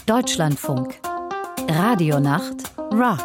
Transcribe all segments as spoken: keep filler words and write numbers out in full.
Deutschlandfunk. Radionacht Rock.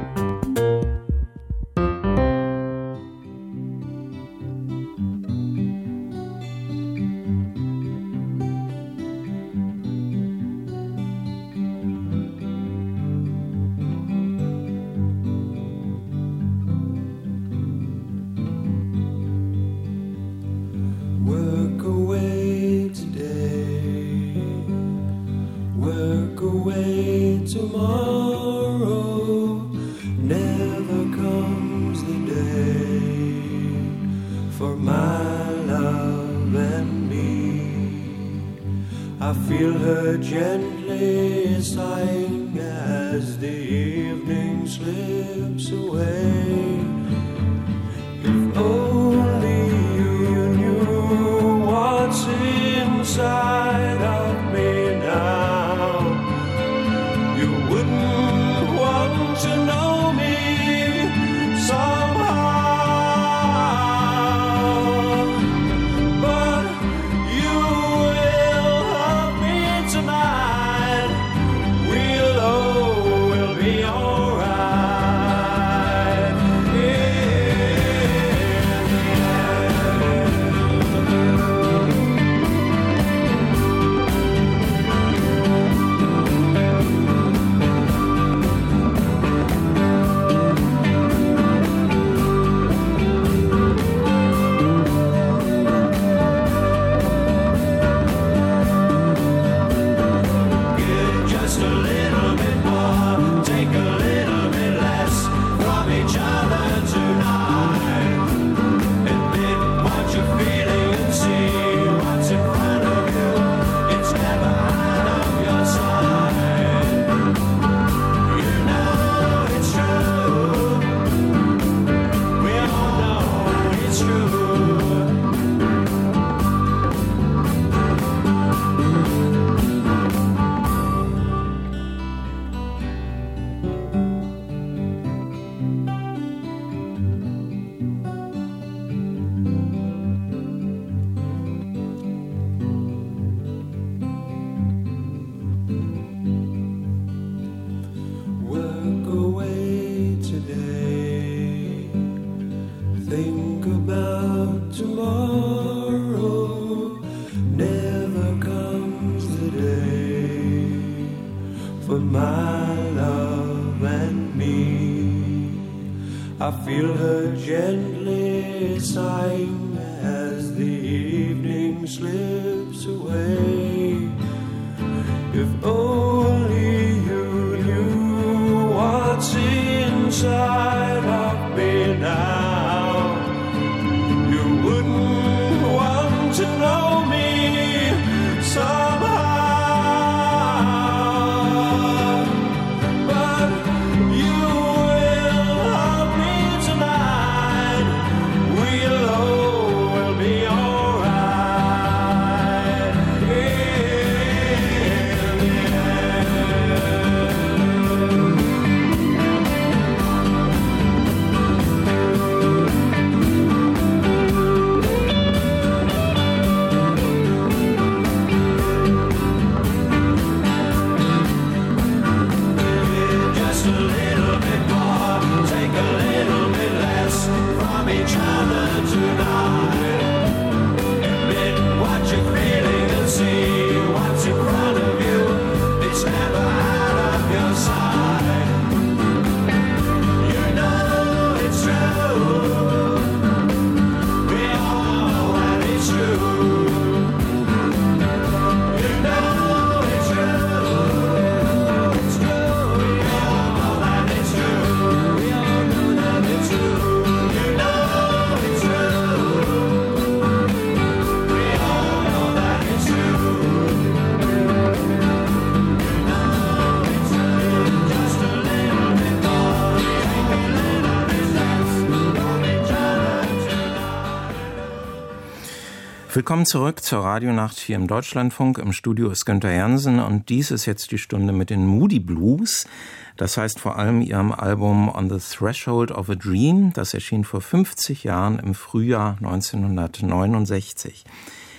Willkommen zurück zur Radionacht hier im Deutschlandfunk. Im Studio ist Günther Jansen und dies ist jetzt die Stunde mit den Moody Blues. Das heißt vor allem ihrem Album On the Threshold of a Dream. Das erschien vor fünfzig Jahren im Frühjahr neunzehnhundertneunundsechzig.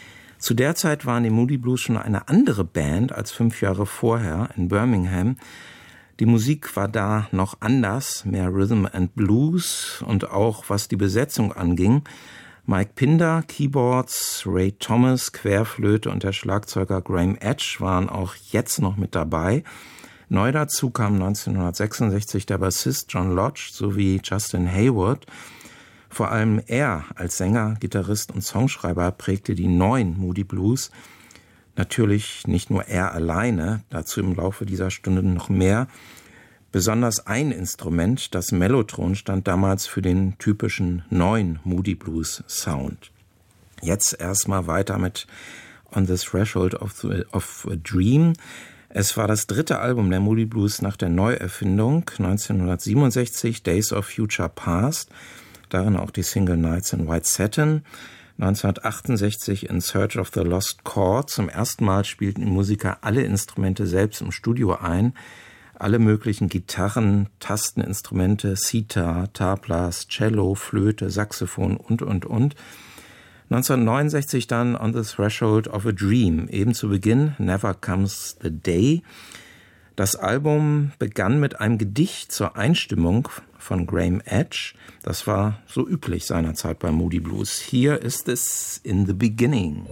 Zu der Zeit waren die Moody Blues schon eine andere Band als fünf Jahre vorher in Birmingham. Die Musik war da noch anders, mehr Rhythm and Blues, und auch was die Besetzung anging. Mike Pinder, Keyboards, Ray Thomas, Querflöte und der Schlagzeuger Graham Edge waren auch jetzt noch mit dabei. Neu dazu kam neunzehnhundertsechsundsechzig der Bassist John Lodge sowie Justin Hayward. Vor allem er als Sänger, Gitarrist und Songschreiber prägte die neuen Moody Blues. Natürlich nicht nur er alleine, dazu im Laufe dieser Stunde noch mehr. Besonders ein Instrument, das Mellotron, stand damals für den typischen neuen Moody Blues Sound. Jetzt erstmal weiter mit On the Threshold of, the, of a Dream. Es war das dritte Album der Moody Blues nach der Neuerfindung, neunzehnhundertsiebenundsechzig, Days of Future Past. Darin auch die Single Nights in White Satin. neunzehnhundertachtundsechzig In Search of the Lost Chord. Zum ersten Mal spielten die Musiker alle Instrumente selbst im Studio ein. Alle möglichen Gitarren, Tasteninstrumente, Sitar, Tablas, Cello, Flöte, Saxophon und, und, und. neunzehnhundertneunundsechzig dann On the Threshold of a Dream. Eben zu Beginn Never Comes the Day. Das Album begann mit einem Gedicht zur Einstimmung von Graham Edge. Das war so üblich seinerzeit bei Moody Blues. Hier ist es In the Beginning.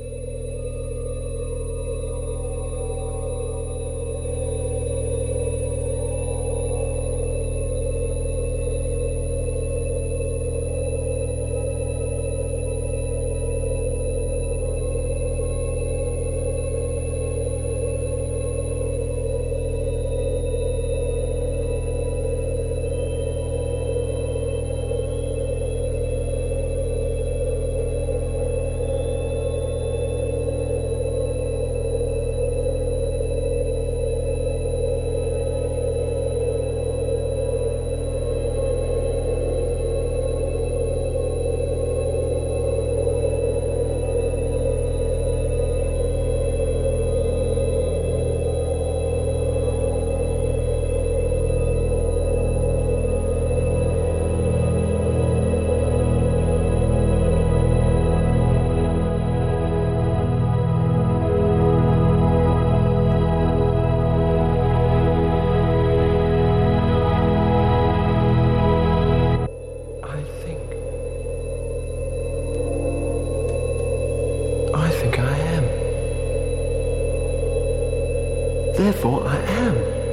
Therefore I am.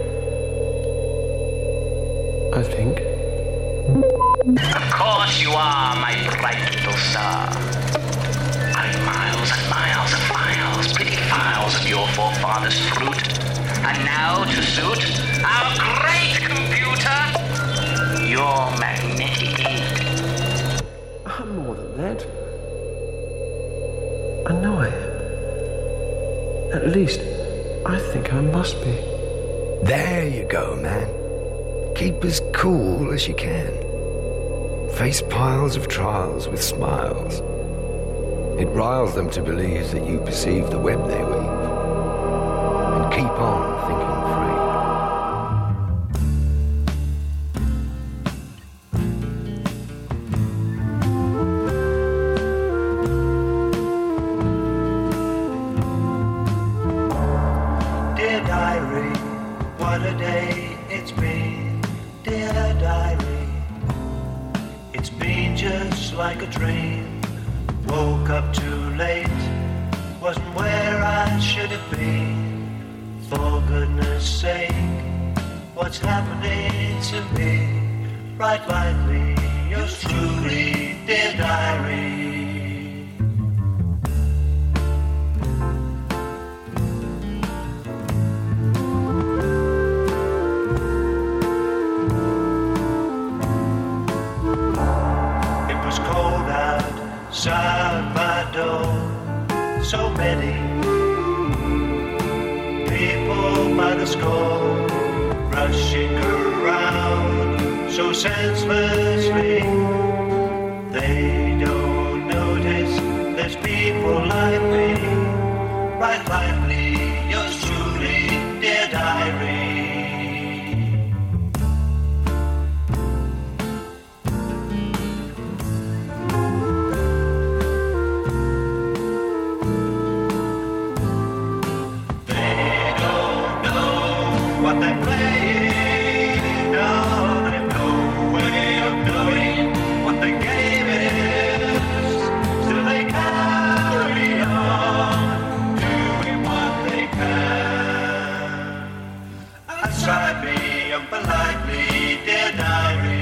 I think. Of course you are, my bright little star. I've miles and miles of files, pretty files of your forefathers' fruit. And now, to suit our great computer, your magnetic ink. I'm more than that. I know I am. At least, I think I must be. There you go, man. Keep as cool as you can. Face piles of trials with smiles. It riles them to believe that you perceive the web they weave. And keep on thinking free. Dear diary, what a day it's been. Dear diary, it's been just like a dream. Woke up too late, wasn't where I should have been. For goodness sake, what's happening to me? Write lightly, yours truly, dear diary. Outside my door, so many people by the score, rushing around so senselessly. They don't notice there's people like me. Write lively, yours truly, dear diary. what they're playing. No, they've no way of knowing what the game is. Still they carry on, doing what they can. Outside me and politely, dear diary.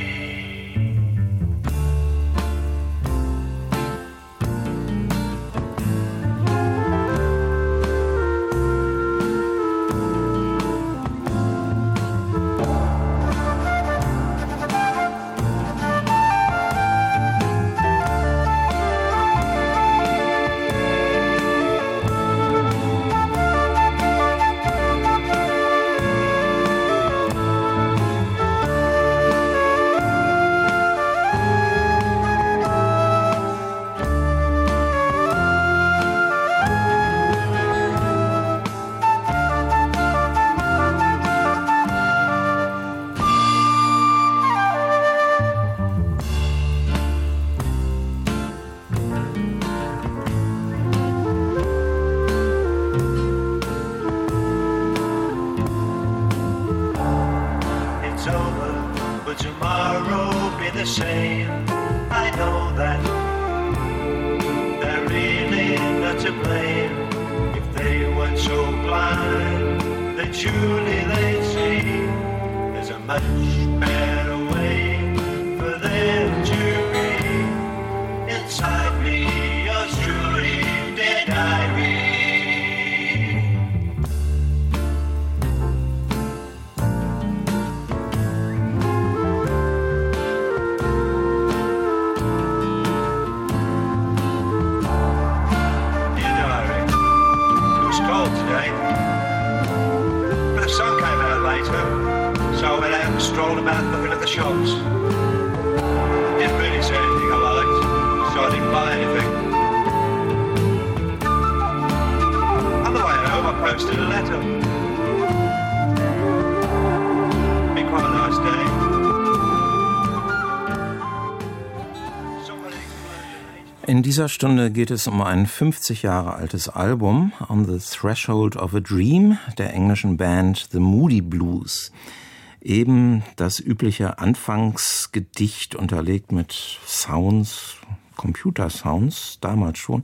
In dieser Stunde geht es um ein fünfzig Jahre altes Album, On the Threshold of a Dream, der englischen Band The Moody Blues. Eben das übliche Anfangsgedicht unterlegt mit Sounds, Computersounds, damals schon,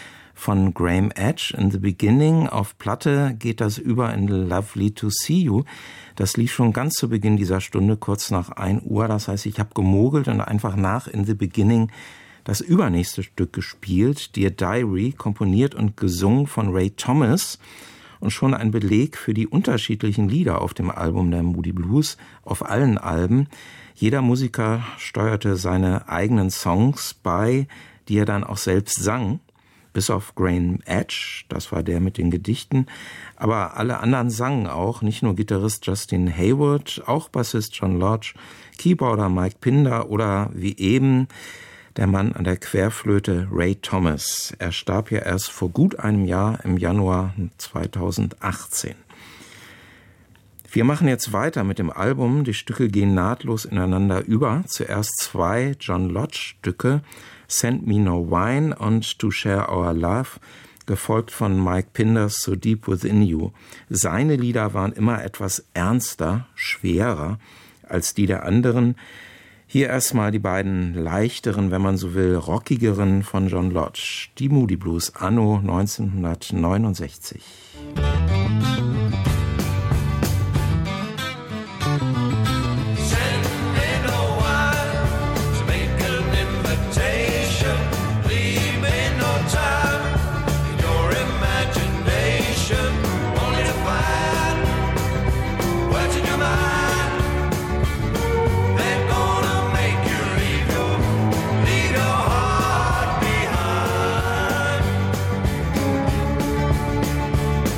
von Graham Edge. In the Beginning auf Platte geht das über in Lovely to See You. Das lief schon ganz zu Beginn dieser Stunde, kurz nach ein Uhr. Das heißt, ich habe gemogelt und einfach nach In the Beginning das übernächste Stück gespielt, Dear Diary, komponiert und gesungen von Ray Thomas und schon ein Beleg für die unterschiedlichen Lieder auf dem Album der Moody Blues, auf allen Alben. Jeder Musiker steuerte seine eigenen Songs bei, die er dann auch selbst sang, bis auf Graham Edge, das war der mit den Gedichten, aber alle anderen sangen auch, nicht nur Gitarrist Justin Hayward, auch Bassist John Lodge, Keyboarder Mike Pinder oder wie eben der Mann an der Querflöte Ray Thomas. Er starb ja erst vor gut einem Jahr im Januar zweitausendachtzehn. Wir machen jetzt weiter mit dem Album. Die Stücke gehen nahtlos ineinander über. Zuerst zwei John Lodge Stücke, Send Me No Wine und To Share Our Love, gefolgt von Mike Pinders So Deep Within You. Seine Lieder waren immer etwas ernster, schwerer als die der anderen. Hier erstmal die beiden leichteren, wenn man so will, rockigeren von John Lodge. Die Moody Blues anno neunzehnhundertneunundsechzig. Behind.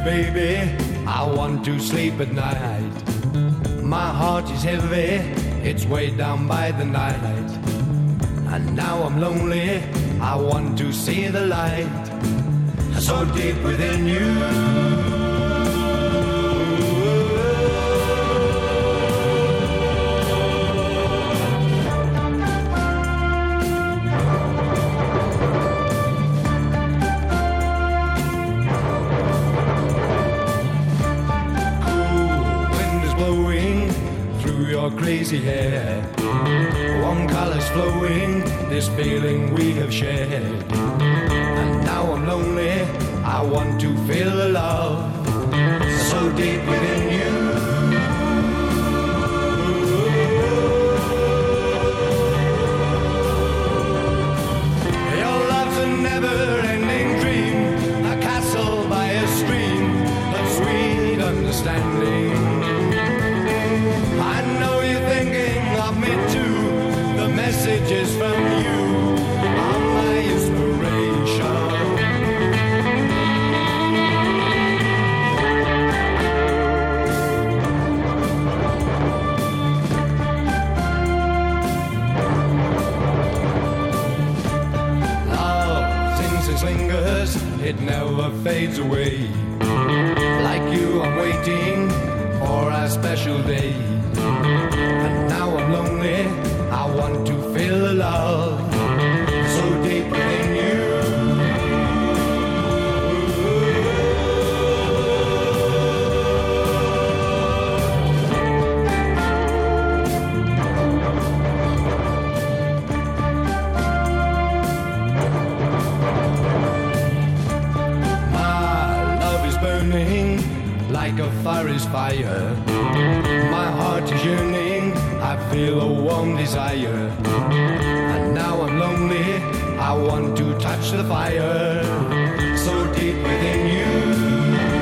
baby, I want to sleep at night. My heart is heavy, it's way down by the night. And now I'm lonely, I want to see the light, so deep within you. Crazy hair, warm colors flowing, this feeling we have shared. And now I'm lonely, I want to feel the love so deep within you. Your love's a never-ending dream, a castle by a stream of sweet understanding. I know you're thinking of me too. The messages from you are my inspiration. Love sings and lingers, it never fades away. Like you, I'm waiting for a special day. And now I'm lonely, I want to feel the love so deep within you. My love is burning like a forest fire. My heart is yearning, I feel a warm desire. And now I'm lonely, I want to touch the fire so deep within you.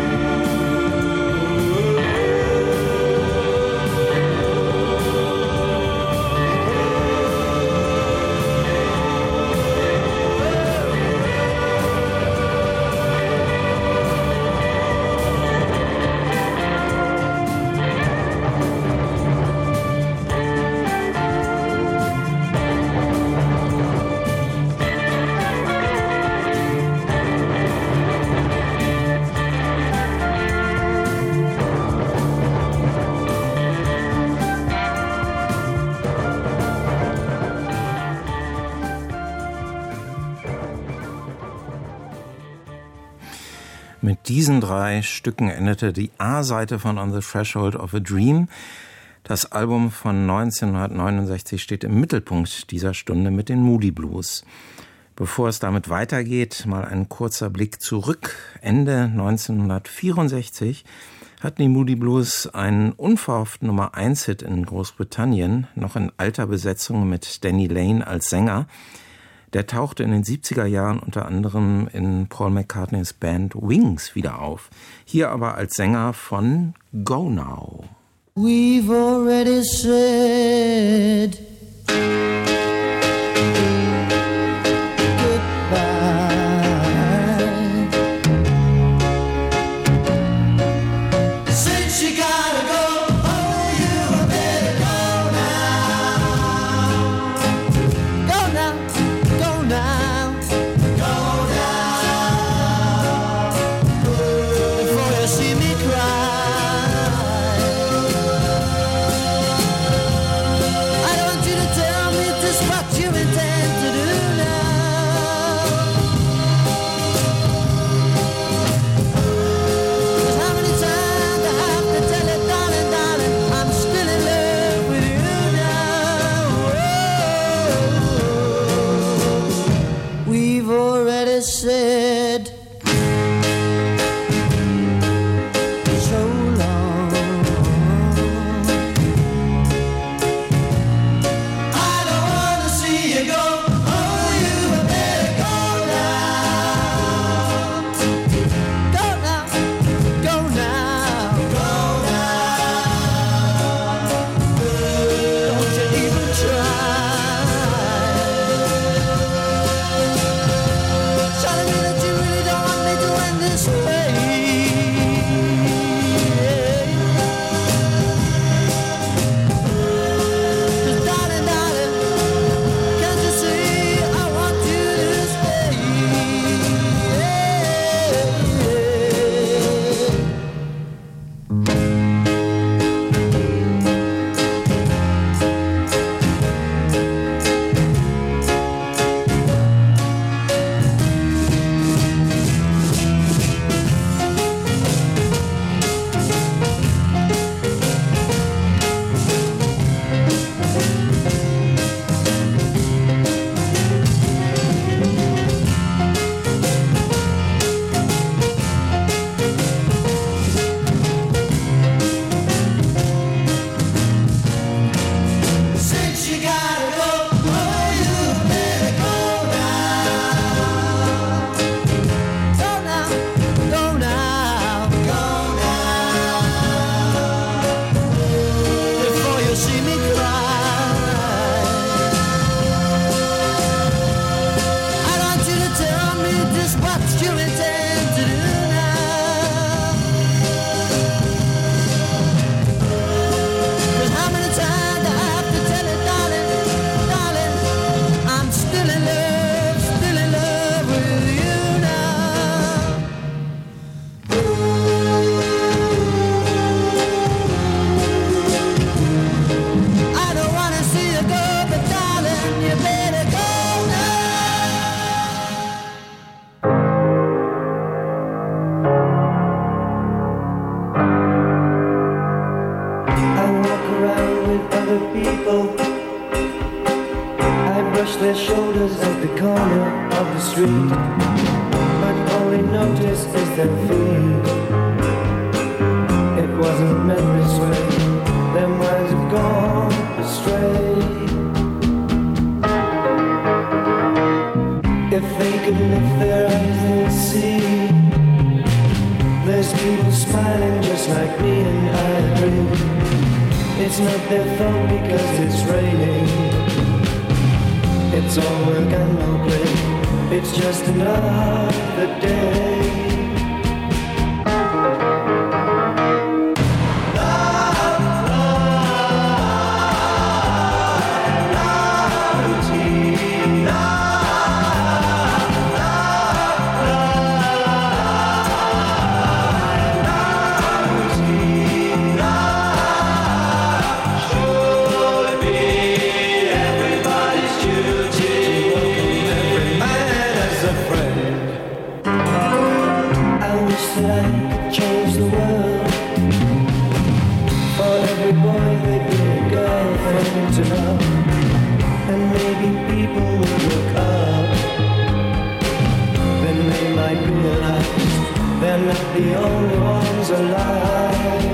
Mit diesen drei Stücken endete die A-Seite von On the Threshold of a Dream. Das Album von neunzehnhundertneunundsechzig steht im Mittelpunkt dieser Stunde mit den Moody Blues. Bevor es damit weitergeht, mal ein kurzer Blick zurück. Ende neunzehnhundertvierundsechzig hatten die Moody Blues einen unverhofften Nummer eins Hit in Großbritannien, noch in alter Besetzung mit Danny Lane als Sänger. Der tauchte in den siebziger Jahren unter anderem in Paul McCartneys Band Wings wieder auf. Hier aber als Sänger von Go Now. We've already said said their shoulders at the corner of the street, but all they notice is their feet. It wasn't meant this way, their minds have gone astray. If they could lift their eyes, they'd see there's people smiling just like me and I dream. It's not their fault because it's raining. It's all work and no play. It's just another day. The only ones alive.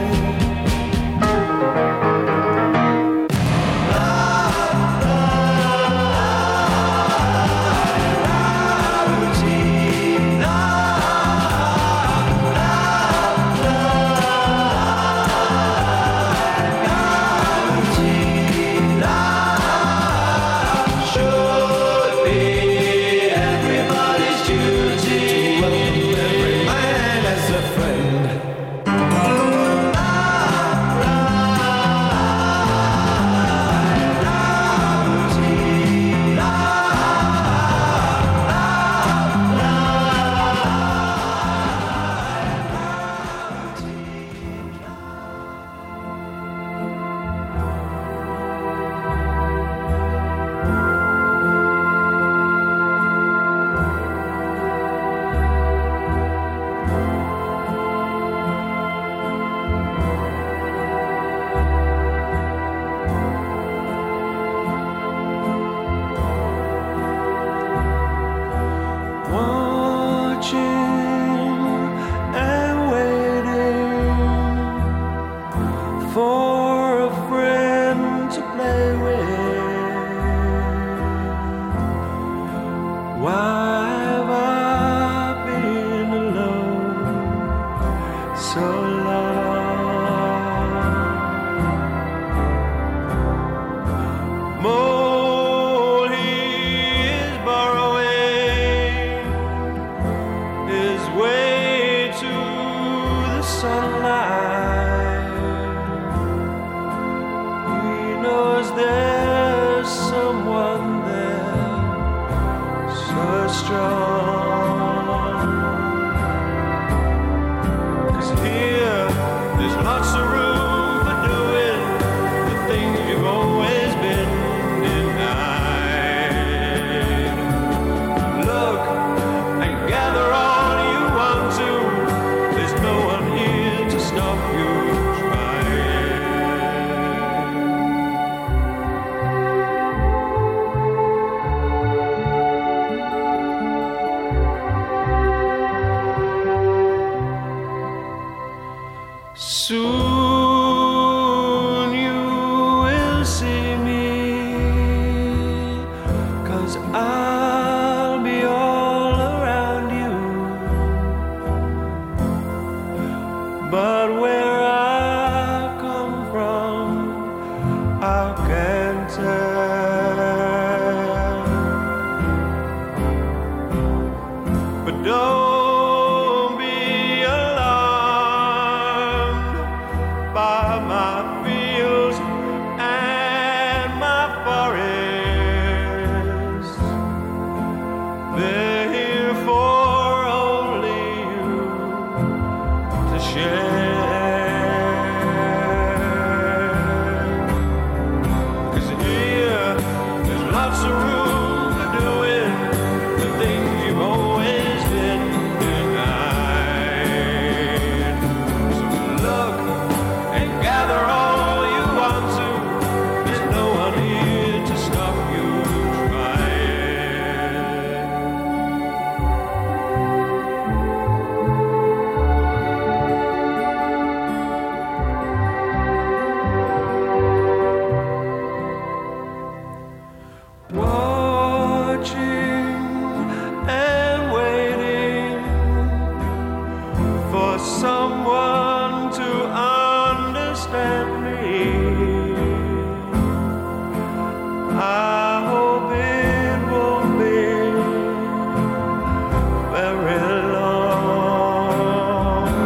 They're here for only you to share. understand me. I hope it won't be very long.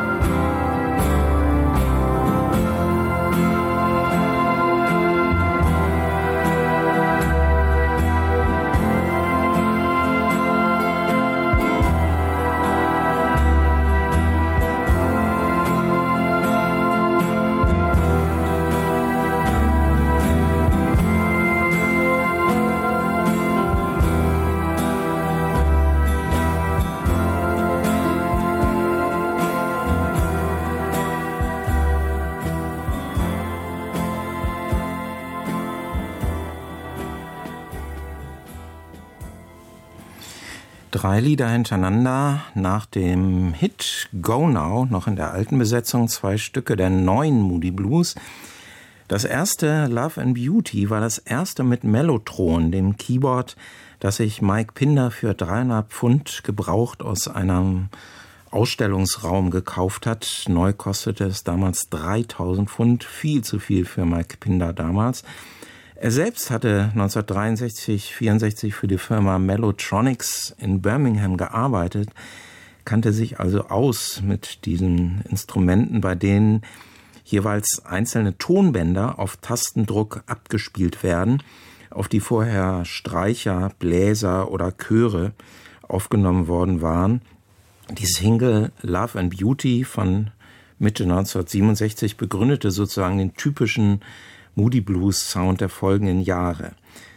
Drei Lieder hintereinander nach dem Hit Go Now, noch in der alten Besetzung, zwei Stücke der neuen Moody Blues. Das erste, Love and Beauty, war das erste mit Mellotron, dem Keyboard, das sich Mike Pinder für dreieinhalb Pfund gebraucht aus einem Ausstellungsraum gekauft hat. Neu kostete es damals dreitausend Pfund, viel zu viel für Mike Pinder damals. Er selbst hatte neunzehnhundertdreiundsechzig, vierundsechzig für die Firma Mellotronics in Birmingham gearbeitet, kannte sich also aus mit diesen Instrumenten, bei denen jeweils einzelne Tonbänder auf Tastendruck abgespielt werden, auf die vorher Streicher, Bläser oder Chöre aufgenommen worden waren. Die Single Love and Beauty von Mitte neunzehnhundertsiebenundsechzig begründete sozusagen den typischen Moody Blues Sound der folgenden Jahre.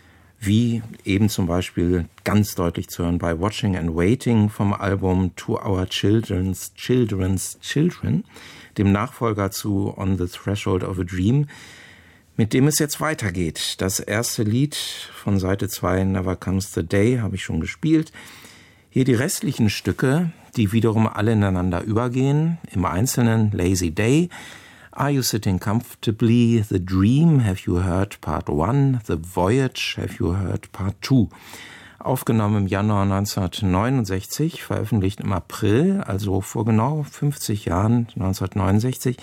Wie eben zum Beispiel ganz deutlich zu hören bei Watching and Waiting vom Album To Our Children's Children's Children, dem Nachfolger zu On the Threshold of a Dream, mit dem es jetzt weitergeht. Das erste Lied von Seite zwei, Never Comes the Day, habe ich schon gespielt. Hier die restlichen Stücke, die wiederum alle ineinander übergehen. Im Einzelnen Lazy Day, Are You Sitting Comfortably, The Dream, Have You Heard Part one, The Voyage, Have You Heard Part two. Aufgenommen im Januar neunzehnhundertneunundsechzig, veröffentlicht im April, also vor genau fünfzig Jahren, neunzehnhundertneunundsechzig.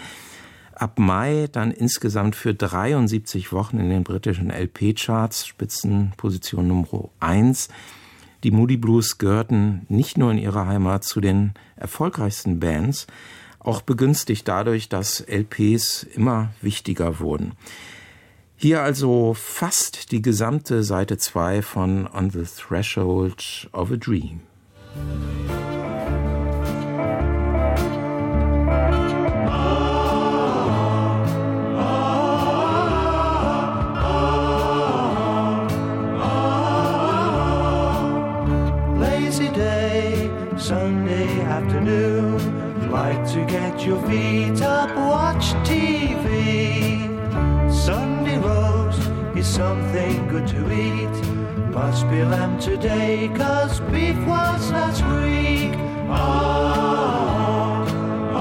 Ab Mai dann insgesamt für dreiundsiebzig Wochen in den britischen L P-Charts, Spitzenposition Nummer eins. Die Moody Blues gehörten nicht nur in ihrer Heimat zu den erfolgreichsten Bands, auch begünstigt dadurch, dass L Ps immer wichtiger wurden. Hier also fast die gesamte Seite zwei von On the Threshold of a Dream. Lazy day, Sunday afternoon. Like to get your feet up, watch T V. Sunday roast is something good to eat. Must be lamb today, cause beef was last week. Oh, oh,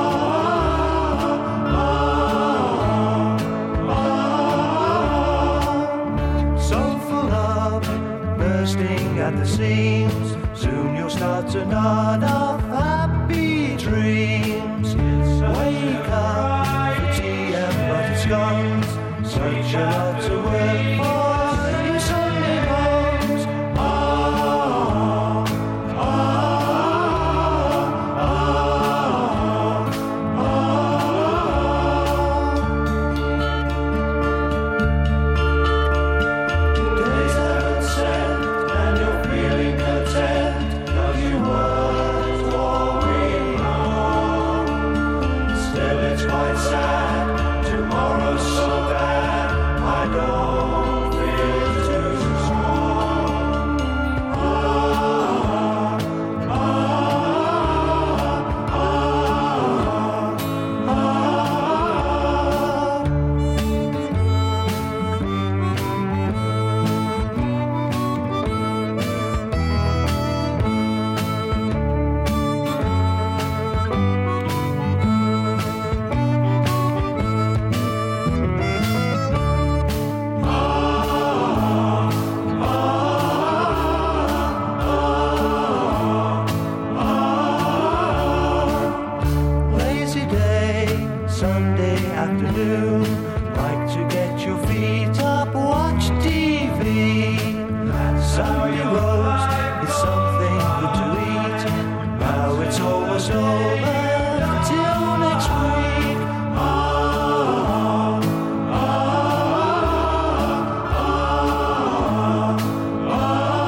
oh, oh. So full of bursting at the seams. Soon you'll start to nod off happy dreams. Wake up for tea and butter scones. Such a lot to work for you Sunday bones. Oh, oh, oh, oh, oh. Days haven't set and you're feeling content, 'cause you worked all week long. Still it's quite sad, tomorrow's so bad, I don't feel too strong. Oh, oh, oh, oh, oh. Lazy day, Sunday afternoon. Like to get your feet up, watch T V. Sunday roast is something good to eat. Now it's almost over till next week. Ah, ah, ah, ah,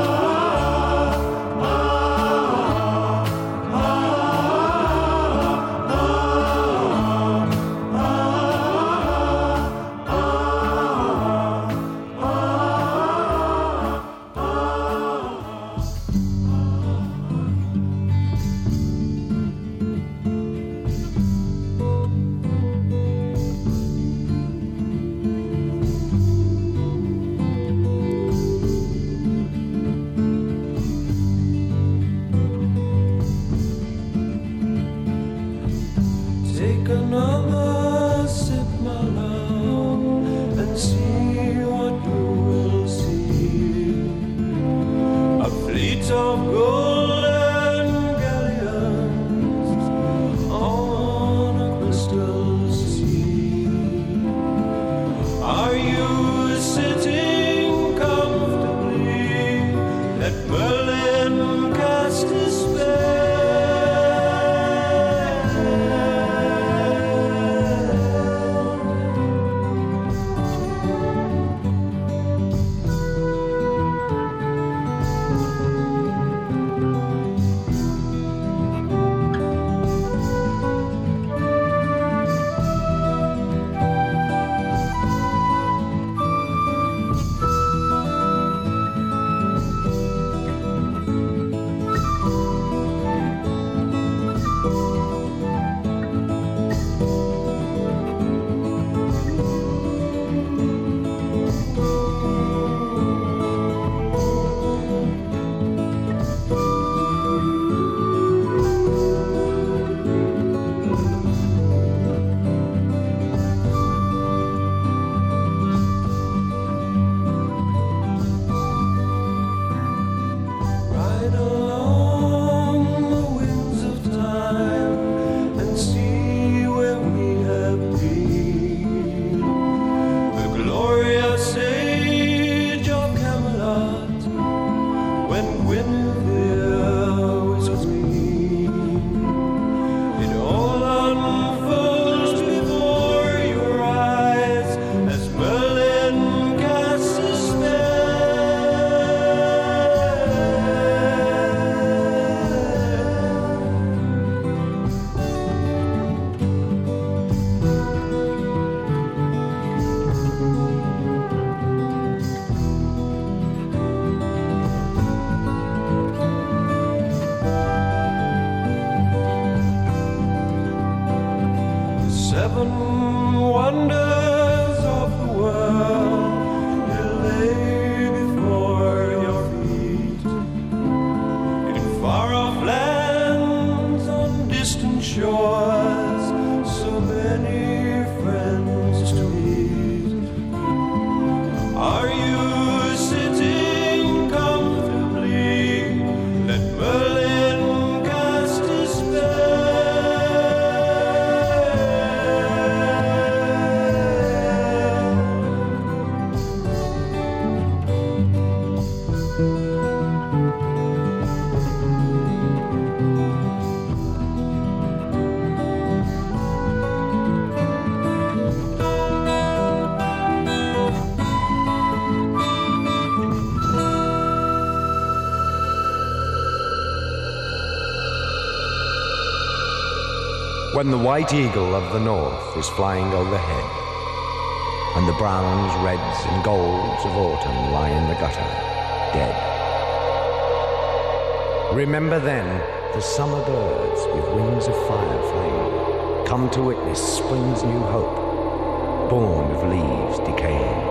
take another sip, my love, and see what you will see. A fleet of golden galleons on a crystal sea. Are you sitting comfortably? Let Merlin cast his spell. Ride along the winds of time and see where we have been. The glorious age of Camelot, when Guinevere was queen. It all unfolds before your eyes as Merlin casts a spell. The seven wonders of the world will lay before your feet. In far-off lands, on distant shores, so many friends to meet. Are you sitting comfortably? Let Merlin cast his spell. When the white eagle of the north is flying overhead, and the browns, reds, and golds of autumn lie in the gutter, dead. Remember then the summer birds with wings of fire flame come to witness spring's new hope, born of leaves decaying.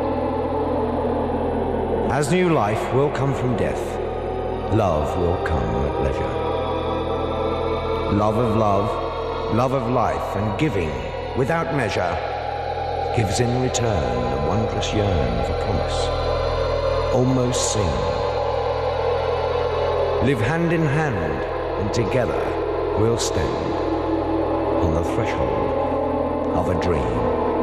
As new life will come from death, love will come at leisure. Love of love, love of life, and giving without measure gives in return the wondrous yearn of a promise, almost seen. Live hand in hand, and together we'll stand on the threshold of a dream.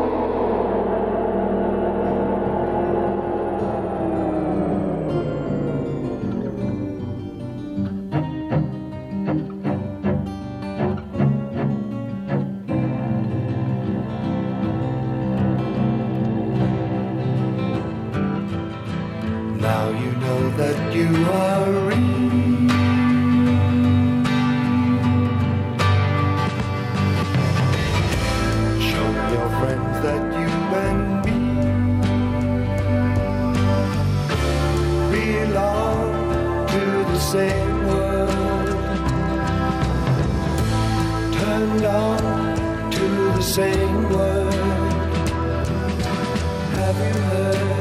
Now you know that you are real. Show your friends that you and me belong to the same world, turned on to the same word. Have you heard?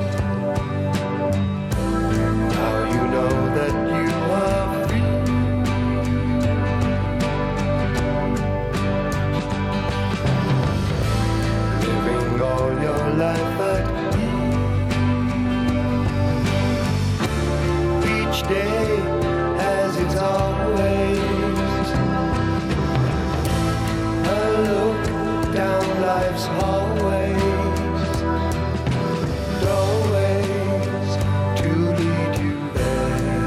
That you are free. Living all your life at ease. Each day has its own ways. A look down life's hallways, doorways to lead you there.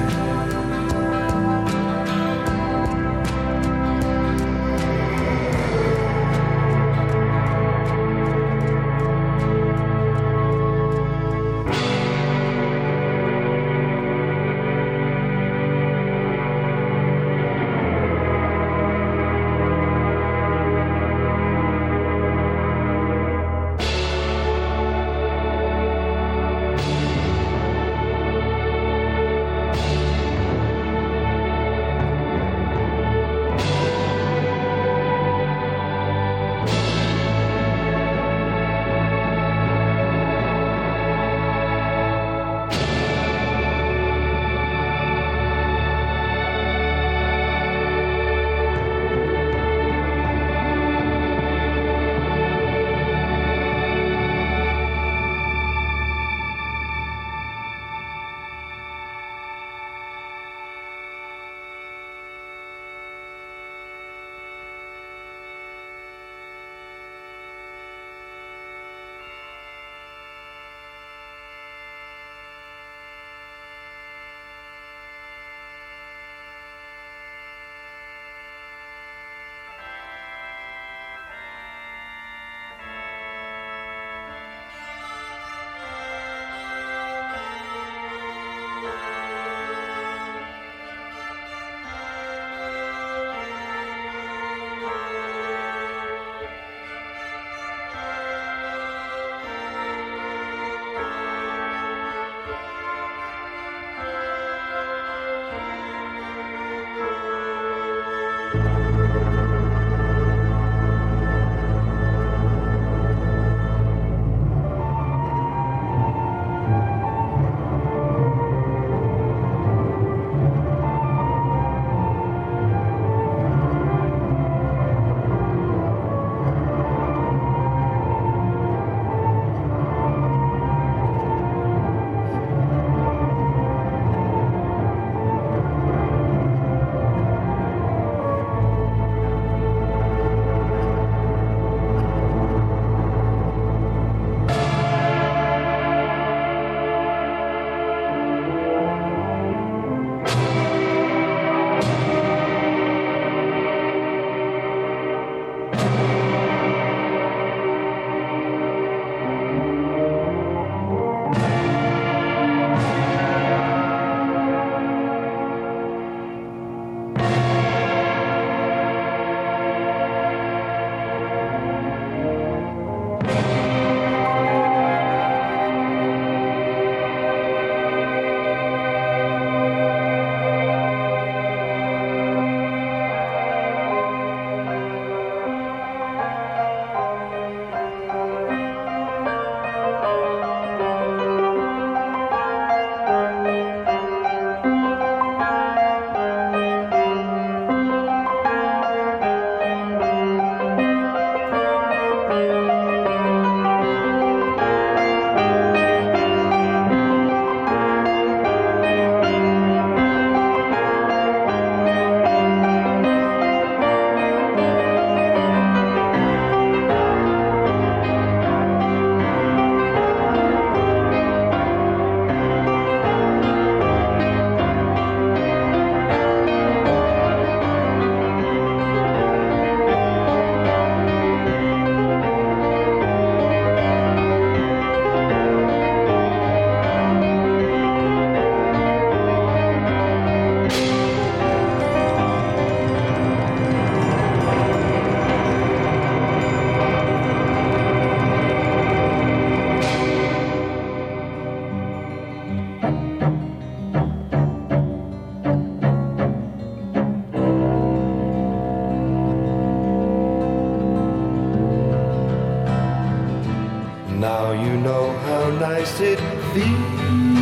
Now you know how nice it feels.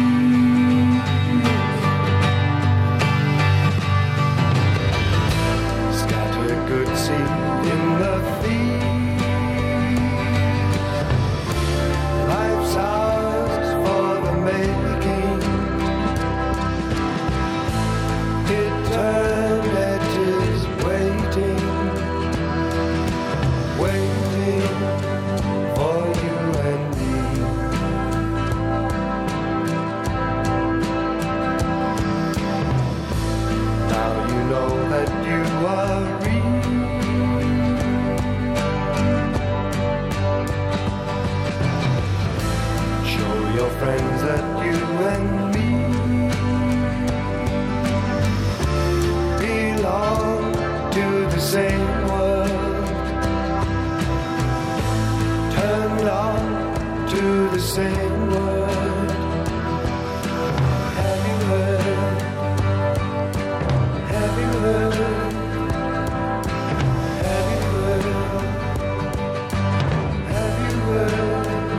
Good seed in the field. Life's ours for the making. Eternity's waiting, waiting for you and me. Now you know that you are real. Your friends that you and me belong to the same world, turned on to the same word. Have you heard? Have you heard? Have you heard? Have you heard?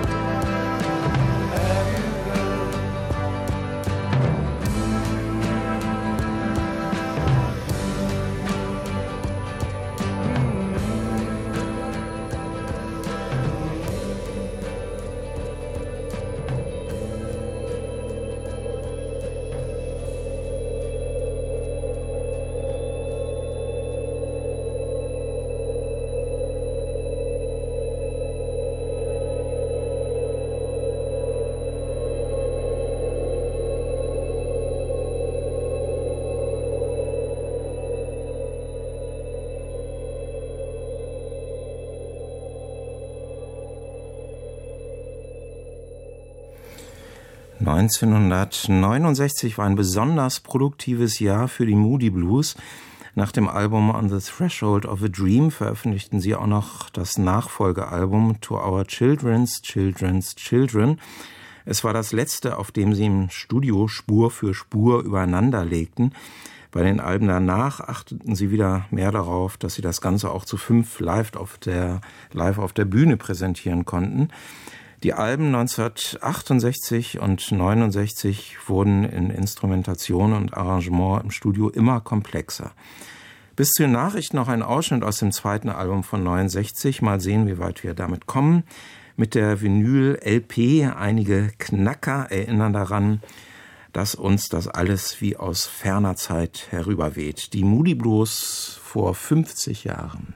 neunzehnhundertneunundsechzig war ein besonders produktives Jahr für die Moody Blues. Nach dem Album On the Threshold of a Dream veröffentlichten sie auch noch das Nachfolgealbum To Our Children's Children's Children. Es war das letzte, auf dem sie im Studio Spur für Spur übereinander legten. Bei den Alben danach achteten sie wieder mehr darauf, dass sie das Ganze auch zu fünf live auf der, live auf der Bühne präsentieren konnten. Die Alben neunzehnhundertachtundsechzig und neunundsechzig wurden in Instrumentation und Arrangement im Studio immer komplexer. Bis zu den Nachrichten noch ein Ausschnitt aus dem zweiten Album von neunundsechzig. Mal sehen, wie weit wir damit kommen. Mit der Vinyl-L P, einige Knacker erinnern daran, dass uns das alles wie aus ferner Zeit herüberweht. Die Moody Blues vor fünfzig Jahren.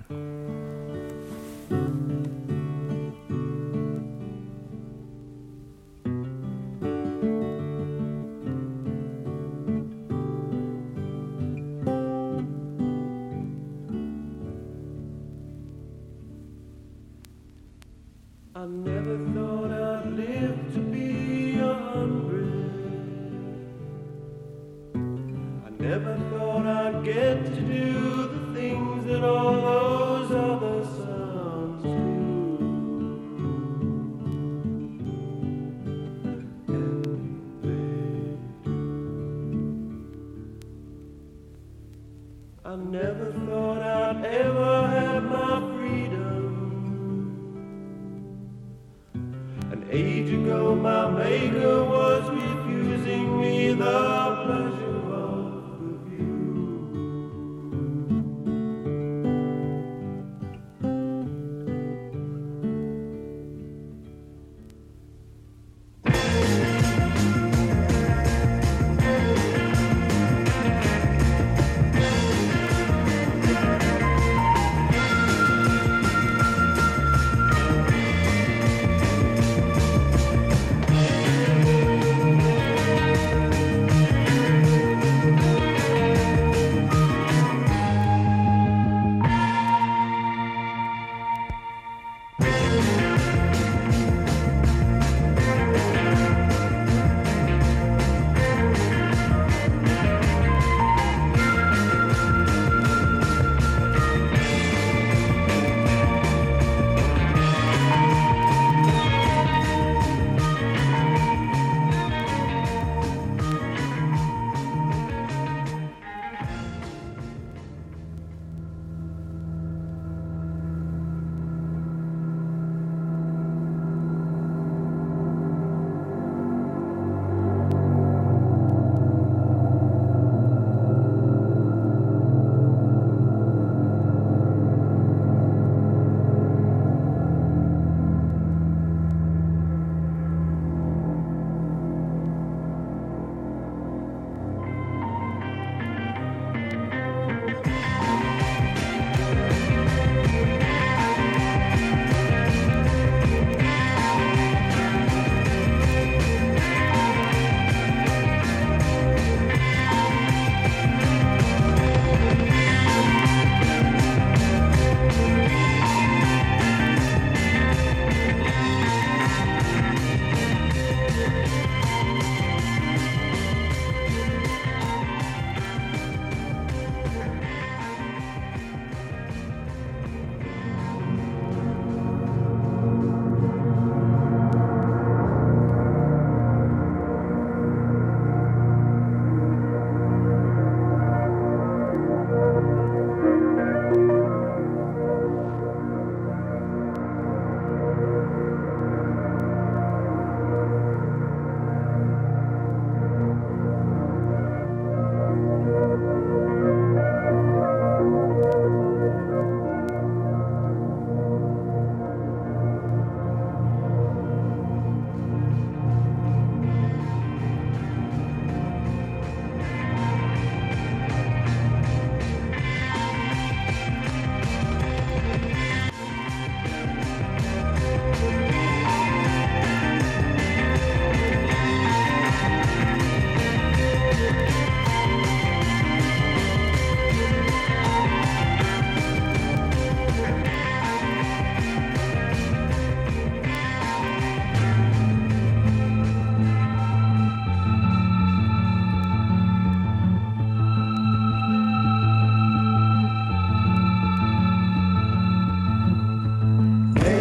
I never thought I'd live to be a hundred. I never thought I'd get to do the things that all those other sounds do. And they do. I never thought I'd ever have my freedom. An age ago my maker was refusing me the pleasure of the view.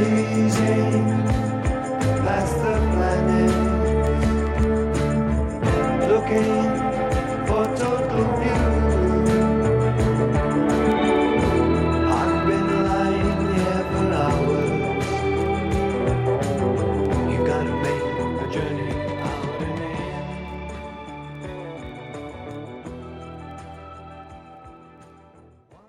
gazing past the planet.